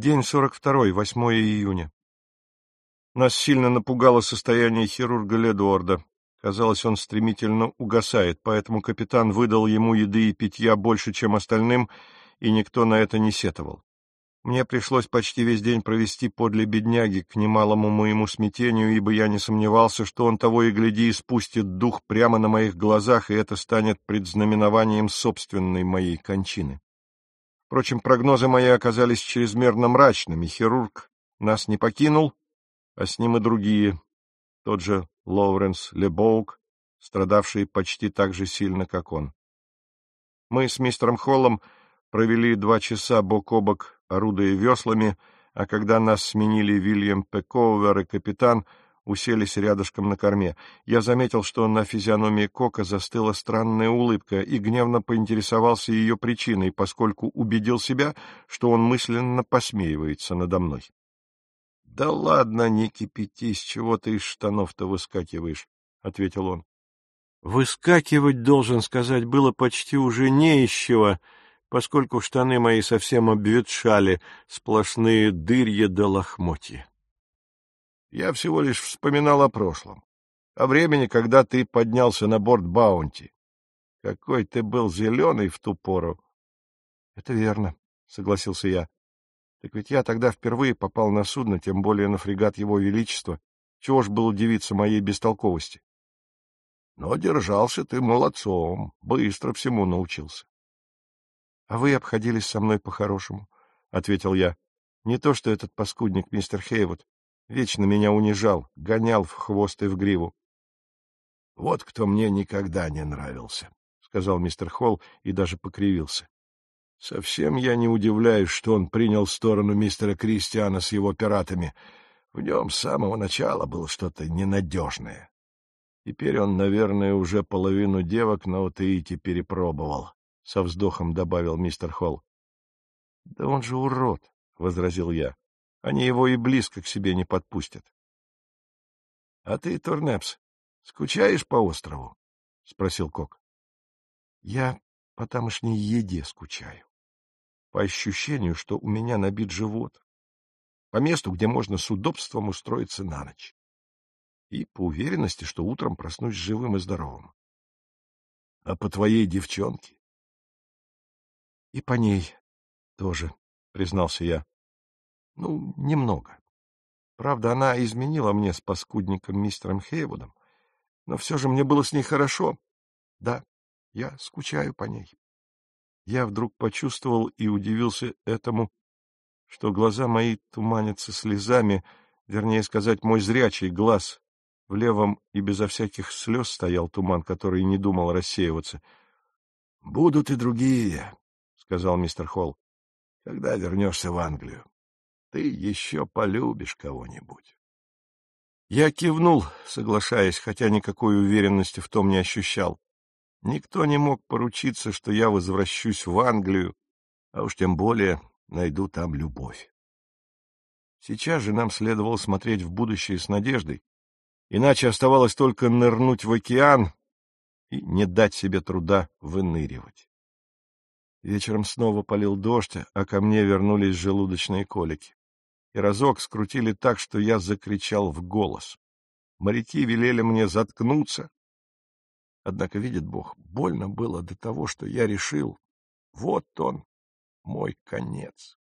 День 42, 8 июня. Нас сильно напугало состояние хирурга Ледуарда. Казалось, он стремительно угасает, поэтому капитан выдал ему еды и питья больше, чем остальным, и никто на это не сетовал. Мне пришлось почти весь день провести подле бедняги, к немалому моему смятению, ибо я не сомневался, что он того и гляди испустит дух прямо на моих глазах, и это станет предзнаменованием собственной моей кончины. Впрочем, прогнозы мои оказались чрезмерно мрачными. Хирург нас не покинул, а с ним и другие, тот же Лоуренс Лебоук, страдавший почти так же сильно, как он. Мы с мистером Холлом провели 2 часа бок о бок, орудуя веслами, а когда нас сменили Вильям Пековер и капитан, уселись рядышком на корме. Я заметил, что на физиономии Кока застыла странная улыбка, и гневно поинтересовался ее причиной, поскольку убедил себя, что он мысленно посмеивается надо мной. — Да ладно, не кипятись, чего ты из штанов-то выскакиваешь, — ответил он. Выскакивать, должен сказать, было почти уже не из чего, поскольку штаны мои совсем обветшали, сплошные дырья да лохмотья. Я всего лишь вспоминал о прошлом, о времени, когда ты поднялся на борт Баунти. Какой ты был зеленый в ту пору. — Это верно, — согласился я. — Так ведь я тогда впервые попал на судно, тем более на фрегат Его Величества. Чего ж было удивиться моей бестолковости? Но держался ты молодцом, быстро всему научился. — А вы обходились со мной по-хорошему, — ответил я. — Не то что этот паскудник мистер Хейвуд. Вечно меня унижал, гонял в хвост и в гриву. — Вот кто мне никогда не нравился, — сказал мистер Холл и даже покривился. — Совсем я не удивляюсь, что он принял сторону мистера Кристиана с его пиратами. В нем с самого начала было что-то ненадежное. Теперь он, наверное, уже половину девок на Утаите перепробовал, — со вздохом добавил мистер Холл. — Да он же урод, — возразил я. Они его и близко к себе не подпустят. — А ты, Турнепс, скучаешь по острову? — спросил Кок. — Я по тамошней еде скучаю. По ощущению, что у меня набит живот. По месту, где можно с удобством устроиться на ночь. И по уверенности, что утром проснусь живым и здоровым. — А по твоей девчонке? — И по ней тоже, — признался я. — Ну, немного. Правда, она изменила мне с паскудником мистером Хейвудом, но все же мне было с ней хорошо. Да, я скучаю по ней. Я вдруг почувствовал и удивился этому, что глаза мои туманятся слезами, вернее сказать, мой зрячий глаз. В левом и безо всяких слез стоял туман, который не думал рассеиваться. — Будут и другие, — сказал мистер Холл, — когда вернешься в Англию. Ты еще полюбишь кого-нибудь. Я кивнул, соглашаясь, хотя никакой уверенности в том не ощущал. Никто не мог поручиться, что я возвращусь в Англию, а уж тем более найду там любовь. Сейчас же нам следовало смотреть в будущее с надеждой, иначе оставалось только нырнуть в океан и не дать себе труда выныривать. Вечером снова полил дождь, а ко мне вернулись желудочные колики. И разок скрутили так, что я закричал в голос. Моряки велели мне заткнуться. Однако, видит Бог, больно было до того, что я решил, вот он, мой конец.